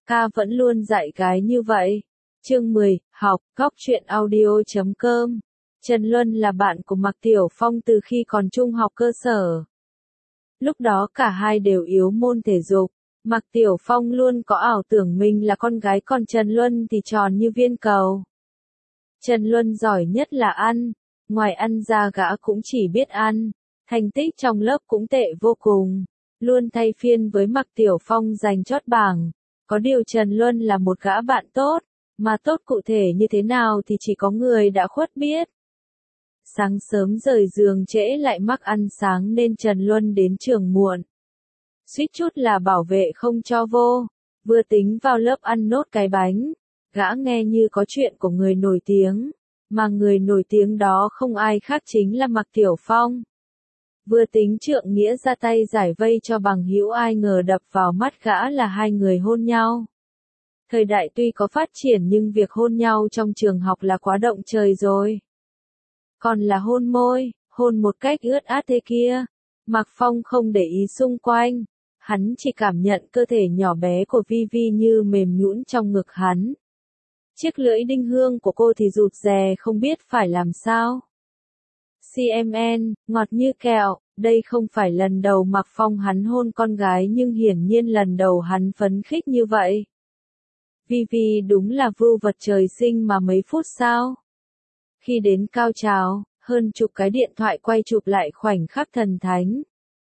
ca vẫn luôn dạy gái như vậy. Chương 10, học, góc truyện audio.com. Trần Luân là bạn của Mạc Tiểu Phong từ khi còn trung học cơ sở. Lúc đó cả hai đều yếu môn thể dục. Mạc Tiểu Phong luôn có ảo tưởng mình là con gái, còn Trần Luân thì tròn như viên cầu. Trần Luân giỏi nhất là ăn, ngoài ăn ra gã cũng chỉ biết ăn, thành tích trong lớp cũng tệ vô cùng, luôn thay phiên với Mạc Tiểu Phong giành chót bảng. Có điều Trần Luân là một gã bạn tốt, mà tốt cụ thể như thế nào thì chỉ có người đã khuất biết. Sáng sớm rời giường trễ lại mắc ăn sáng nên Trần Luân đến trường muộn. Suýt chút là bảo vệ không cho vô, vừa tính vào lớp ăn nốt cái bánh, gã nghe như có chuyện của người nổi tiếng, mà người nổi tiếng đó không ai khác chính là Mạc Tiểu Phong. Vừa tính trượng nghĩa ra tay giải vây cho bằng hữu, ai ngờ đập vào mắt gã là hai người hôn nhau. Thời đại tuy có phát triển nhưng việc hôn nhau trong trường học là quá động trời rồi. Còn là hôn môi, hôn một cách ướt át thế kia. Mạc Phong không để ý xung quanh, hắn chỉ cảm nhận cơ thể nhỏ bé của Vi Vi như mềm nhũn trong ngực hắn. Chiếc lưỡi đinh hương của cô thì rụt rè không biết phải làm sao. CMN, ngọt như kẹo, đây không phải lần đầu Mạc Phong hắn hôn con gái nhưng hiển nhiên lần đầu hắn phấn khích như vậy. Vi Vi đúng là vưu vật trời sinh mà mấy phút sau. Khi đến cao trào, hơn chục cái điện thoại quay chụp lại khoảnh khắc thần thánh.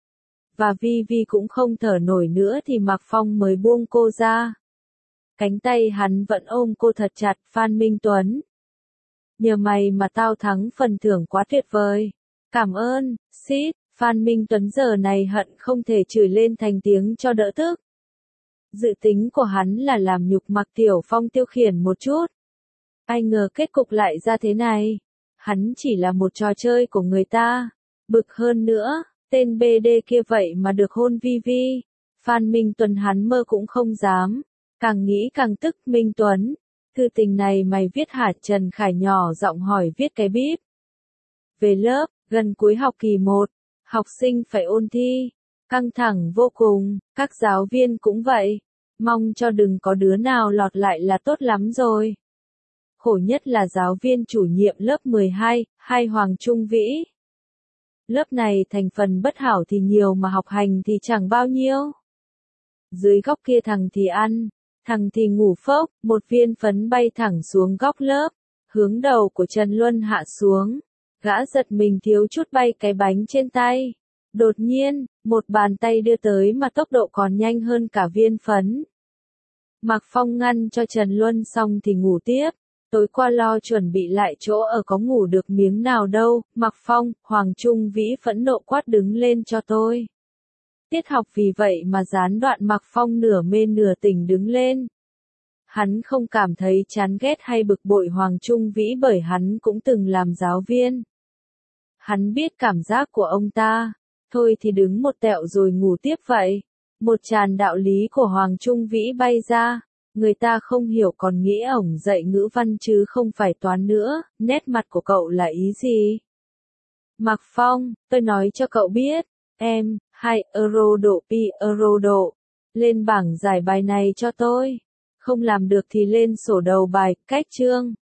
Và Vi Vi cũng không thở nổi nữa thì Mạc Phong mới buông cô ra. Cánh tay hắn vẫn ôm cô thật chặt. Phan Minh Tuấn. Nhờ mày mà tao thắng, phần thưởng quá tuyệt vời. Cảm ơn, Sít. Phan Minh Tuấn giờ này hận không thể chửi lên thành tiếng cho đỡ tức. Dự tính của hắn là làm nhục Mạc Tiểu Phong tiêu khiển một chút. Ai ngờ kết cục lại ra thế này. Hắn chỉ là một trò chơi của người ta. Bực hơn nữa, tên BD kia vậy mà được hôn Vi Vi. Phan Minh Tuấn hắn mơ cũng không dám. Càng nghĩ càng tức. Minh Tuấn, thư tình này mày viết hả? Trần Khải nhỏ giọng hỏi. Viết cái bíp. Về lớp, gần cuối học kỳ 1, học sinh phải ôn thi. Căng thẳng vô cùng, các giáo viên cũng vậy. Mong cho đừng có đứa nào lọt lại là tốt lắm rồi. Khổ nhất là giáo viên chủ nhiệm lớp 12, Hoàng Trung Vĩ. Lớp này thành phần bất hảo thì nhiều mà học hành thì chẳng bao nhiêu. Dưới góc kia thằng thì ăn, thằng thì ngủ phốc, một viên phấn bay thẳng xuống góc lớp, hướng đầu của Trần Luân hạ xuống. Gã giật mình thiếu chút bay cái bánh trên tay. Đột nhiên, một bàn tay đưa tới mà tốc độ còn nhanh hơn cả viên phấn. Mạc Phong ngăn cho Trần Luân xong thì ngủ tiếp. Tối qua lo chuẩn bị lại chỗ ở có ngủ được miếng nào đâu. Mạc Phong, Hoàng Trung Vĩ phẫn nộ quát đứng lên cho tôi. Tiết học vì vậy mà gián đoạn. Mạc Phong nửa mê nửa tỉnh đứng lên. Hắn không cảm thấy chán ghét hay bực bội Hoàng Trung Vĩ bởi hắn cũng từng làm giáo viên. Hắn biết cảm giác của ông ta. Thôi thì đứng một tẹo rồi ngủ tiếp vậy. Một tràn đạo lý của Hoàng Trung Vĩ bay ra. Người ta không hiểu còn nghĩ ổng dạy ngữ văn chứ không phải toán nữa. Nét mặt của cậu là ý gì? Mạc Phong, tôi nói cho cậu biết. Em, 2 euro độ pi euro độ. Lên bảng giải bài này cho tôi. Không làm được thì lên sổ đầu bài, cách chương.